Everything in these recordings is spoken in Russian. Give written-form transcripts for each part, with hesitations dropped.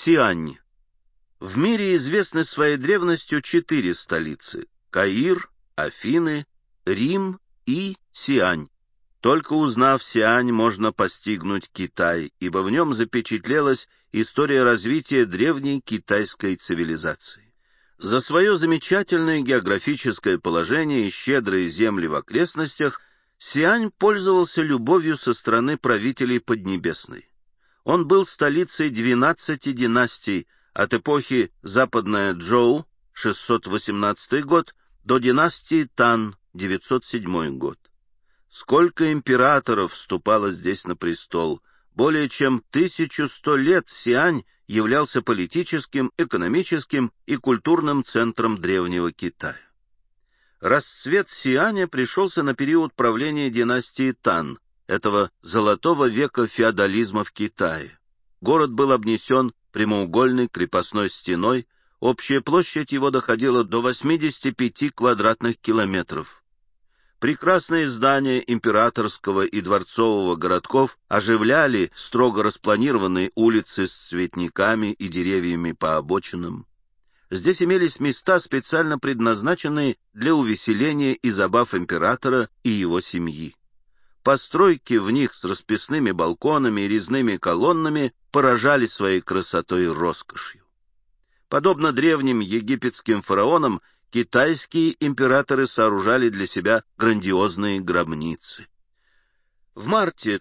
Сиань. В мире известны своей древностью 4 столицы – Каир, Афины, Рим и Сиань. Только узнав Сиань, можно постигнуть Китай, ибо в нем запечатлелась история развития древней китайской цивилизации. За свое замечательное географическое положение и щедрые земли в окрестностях Сиань пользовался любовью со стороны правителей Поднебесной. Он был столицей 12 династий от эпохи Западная Джоу, 618 год, до династии Тан, 907 год. Сколько императоров вступало здесь на престол! Более чем 1100 лет Сиань являлся политическим, экономическим и культурным центром древнего Китая. Расцвет Сианя пришелся на период правления династии Тан, этого золотого века феодализма в Китае. Город был обнесен прямоугольной крепостной стеной, общая площадь его доходила до 85 квадратных километров. Прекрасные здания императорского и дворцового городков оживляли строго распланированные улицы с цветниками и деревьями по обочинам. Здесь имелись места, специально предназначенные для увеселения и забав императора и его семьи. Постройки в них с расписными балконами и резными колоннами поражали своей красотой и роскошью. Подобно древним египетским фараонам, китайские императоры сооружали для себя грандиозные гробницы. В марте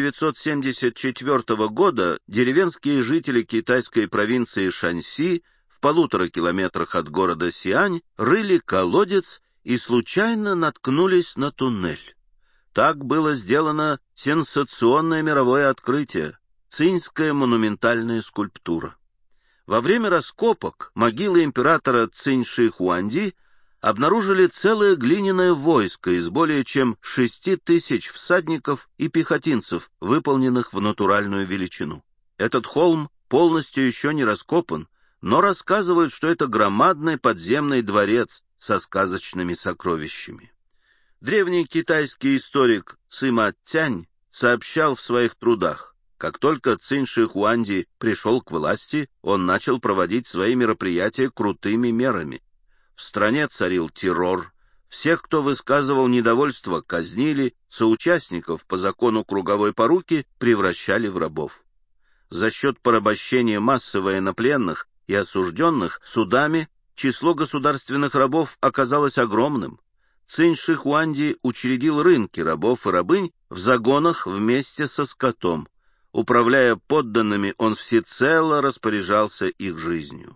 1974 года деревенские жители китайской провинции Шаньси в 1,5 километрах от города Сиань рыли колодец и случайно наткнулись на туннель. Так было сделано сенсационное мировое открытие — циньская монументальная скульптура. Во время раскопок могилы императора Цинь-Ши-Хуанди обнаружили целое глиняное войско из более чем 6000 всадников и пехотинцев, выполненных в натуральную величину. Этот холм полностью еще не раскопан, но рассказывают, что это громадный подземный дворец со сказочными сокровищами. Древний китайский историк Сыма Цянь сообщал в своих трудах: как только Цинь-Ши-Хуанди пришел к власти, он начал проводить свои мероприятия крутыми мерами. В стране царил террор, всех, кто высказывал недовольство, казнили, соучастников по закону круговой поруки превращали в рабов. За счет порабощения массы военнопленных и осужденных судами число государственных рабов оказалось огромным. Цинь-Ши-Хуанди учредил рынки рабов и рабынь в загонах вместе со скотом. Управляя подданными, он всецело распоряжался их жизнью.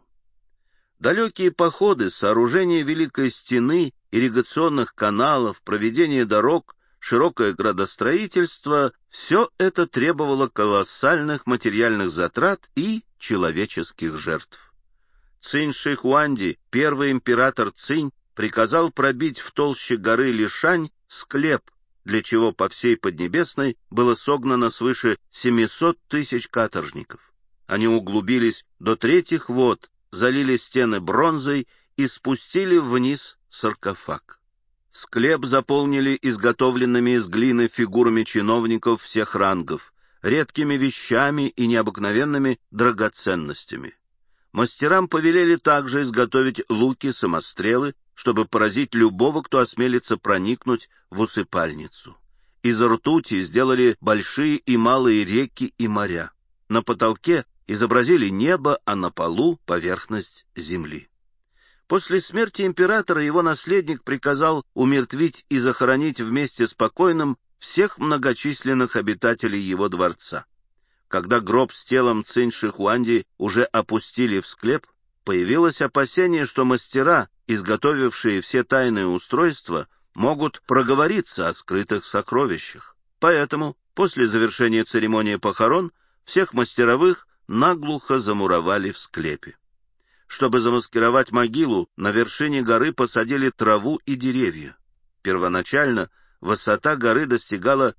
Далекие походы, сооружение Великой Стены, ирригационных каналов, проведение дорог, широкое градостроительство — все это требовало колоссальных материальных затрат и человеческих жертв. Цинь-Ши-Хуанди, первый император Цинь, приказал пробить в толще горы Лишань склеп, для чего по всей Поднебесной было согнано свыше 700 тысяч каторжников. Они углубились до 3 вод, залили стены бронзой и спустили вниз саркофаг. Склеп заполнили изготовленными из глины фигурами чиновников всех рангов, редкими вещами и необыкновенными драгоценностями. Мастерам повелели также изготовить луки-самострелы, чтобы поразить любого, кто осмелится проникнуть в усыпальницу. Из ртути сделали большие и малые реки и моря. На потолке изобразили небо, а на полу — поверхность земли. После смерти императора его наследник приказал умертвить и захоронить вместе с покойным всех многочисленных обитателей его дворца. Когда гроб с телом Цинь-Ши-Хуанди уже опустили в склеп, появилось опасение, что мастера, изготовившие все тайные устройства, могут проговориться о скрытых сокровищах. Поэтому после завершения церемонии похорон всех мастеровых наглухо замуровали в склепе. Чтобы замаскировать могилу, на вершине горы посадили траву и деревья. Первоначально высота горы достигала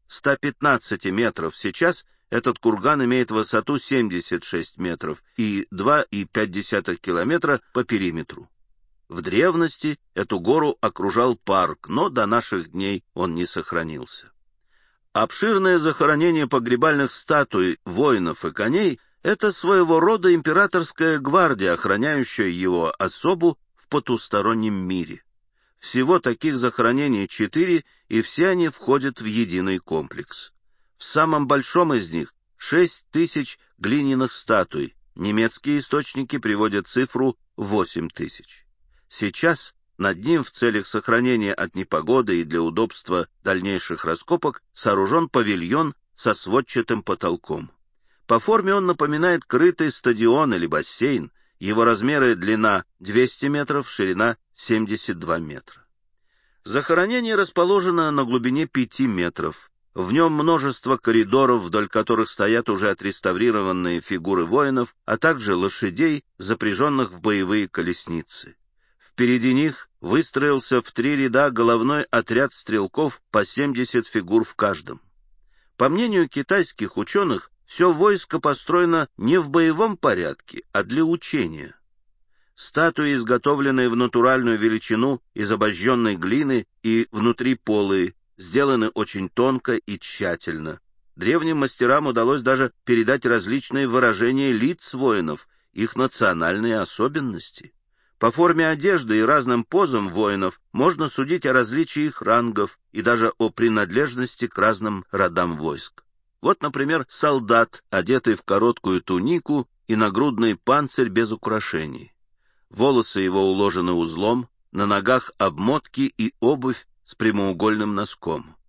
115 метров, сейчас этот курган имеет высоту 76 метров и 2,5 километра по периметру. В древности эту гору окружал парк, но до наших дней он не сохранился. Обширное захоронение погребальных статуй, воинов и коней Это своего рода императорская гвардия, охраняющая его особу в потустороннем мире. Всего таких захоронений 4, и все они входят в единый комплекс. В самом большом из них 6000 глиняных статуй. Немецкие источники приводят цифру 8000. Сейчас над ним в целях сохранения от непогоды и для удобства дальнейших раскопок сооружен павильон со сводчатым потолком. По форме он напоминает крытый стадион или бассейн. Его размеры: длина 200 метров, ширина 72 метра. Захоронение расположено на глубине 5 метров. В нем множество коридоров, вдоль которых стоят уже отреставрированные фигуры воинов, а также лошадей, запряженных в боевые колесницы. Впереди них выстроился в 3 ряда головной отряд стрелков по 70 фигур в каждом. По мнению китайских ученых, все войско построено не в боевом порядке, а для учения. Статуи, изготовленные в натуральную величину из обожженной глины и внутри полые, сделаны очень тонко и тщательно. Древним мастерам удалось даже передать различные выражения лиц воинов, их национальные особенности. По форме одежды и разным позам воинов можно судить о различии их рангов и даже о принадлежности к разным родам войск. Вот, например, солдат, одетый в короткую тунику и нагрудный панцирь без украшений. Волосы его уложены узлом, на ногах обмотки и обувь с прямоугольным носком.